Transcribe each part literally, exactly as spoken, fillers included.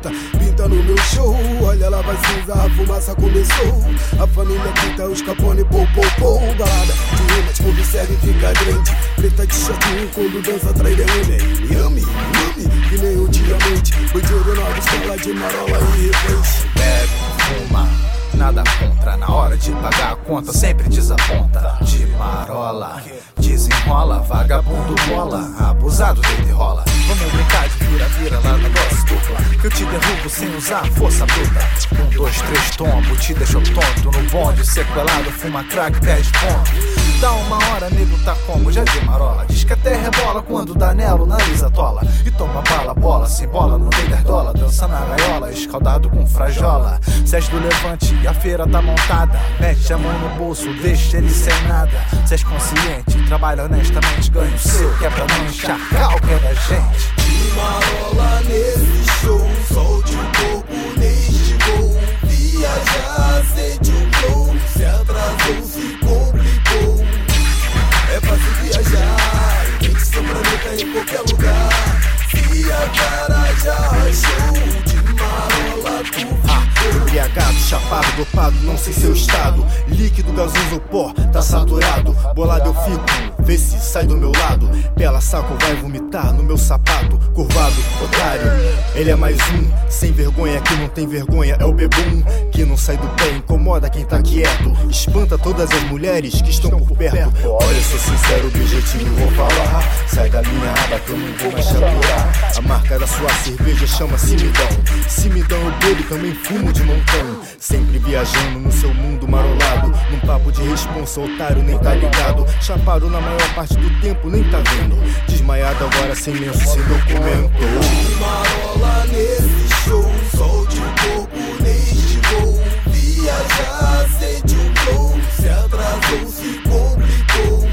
preta pinta no meu show. Olha lá vai cinza, a fumaça começou. A família grita, os capone, pou, pou, pou. Balada de rimas, quando serve fica grande. Preta de shortinho, quando dança atrai derrame. Yami, yami, que nem o diamante. Bandido nova, escola de marola e revanche. Bebe, fuma, nada contra. Na hora de pagar a conta sempre desaponta. De marola, desenrola, vagabundo bola, abusado dele rola. Vamos brincar de vira-vira lá na nossa dupla, que eu te derrubo sem usar força bruta. Um, dois, três, tombo, te deixo tonto. No bonde, sequelado, fuma crack, dez pontos. Dá uma hora, nego tá como já de marola. Diz que até rebola quando dá nela, o nariz atola. E toma bala, bola, sem bola, no meio das dólar. Dança na gaiola, escaldado com frajola. Cês do levante, a feira tá montada. Mete a mão no bolso, deixa ele sem nada. Cês consciente, trabalha honestamente, ganha o seu, que é pra não encharcar o que é da gente. De marola nesse show, solte o corpo neste gol. Viajar, sente o flow, se atrasou, se complicou. É fácil viajar, tem que sobrar neta em qualquer lugar. Se a cara já rachou, de marola tu ficou. Embriagado, chapado, dopado, não sei seu estado. Líquido, gasoso ou pó, tá saturado. Bolado eu fico, vê se sai do meu lado. Pela saco vai vomitar no meu sapato. Curvado, otário, ele é mais um. Sem vergonha que não tem vergonha, é o bebum. Que não sai do pé, incomoda quem tá quieto. Espanta todas as mulheres que estão por perto. Olha, eu sou sincero, objetivo vou falar. Sai da minha aba que eu não vou mais chapurar. A marca da sua cerveja chama Simidão. Simidão eu bebo, também fumo de montão. Sempre viajando no seu mundo marolado. Num papo de responsa, otário nem tá ligado. Chapado na maior parte do tempo, nem tá vendo. Desmaiado agora sem lenço, sem documento. De marola nesse show, solte o corpo neste gol. Viajar, sente o flow, se atrasou, se complicou.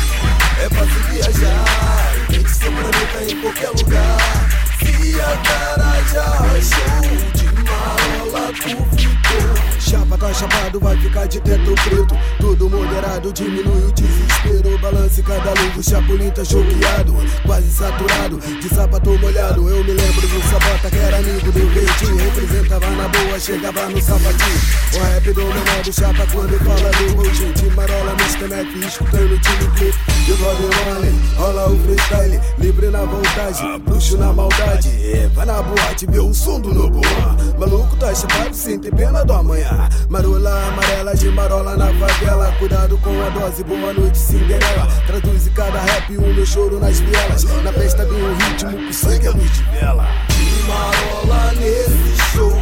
É fácil viajar, tem que ser planeta em qualquer lugar. Se a cara já rachou, de marola tu ficou. Chapa tá chapado, vai ficar de teto preto. Tudo moderado, diminui o desespero. Balance cada luz, o chapulim tá choqueado. Quase saturado, de sapato molhado. Eu me lembro do Sabota que era amigo do Verdinho. Representava na boa, chegava no sapatinho. O rap do menor do chapa quando fala do roxinho. De marola, mister Mac, escutando o time clip. E o Robin Marley, rola o freestyle. Livre na vontade, bruxo na maldade. É, vai na boate, vê o som do novo ar. Maluco tá chapado, sem ter pena do amanhã. Marola amarela de marola na favela. Cuidado com a dose, boa noite Cinderela. Traduz cada rap o meu choro nas vielas. Na festa vem um ritmo que sangue é luz de vela. De marola nesse show,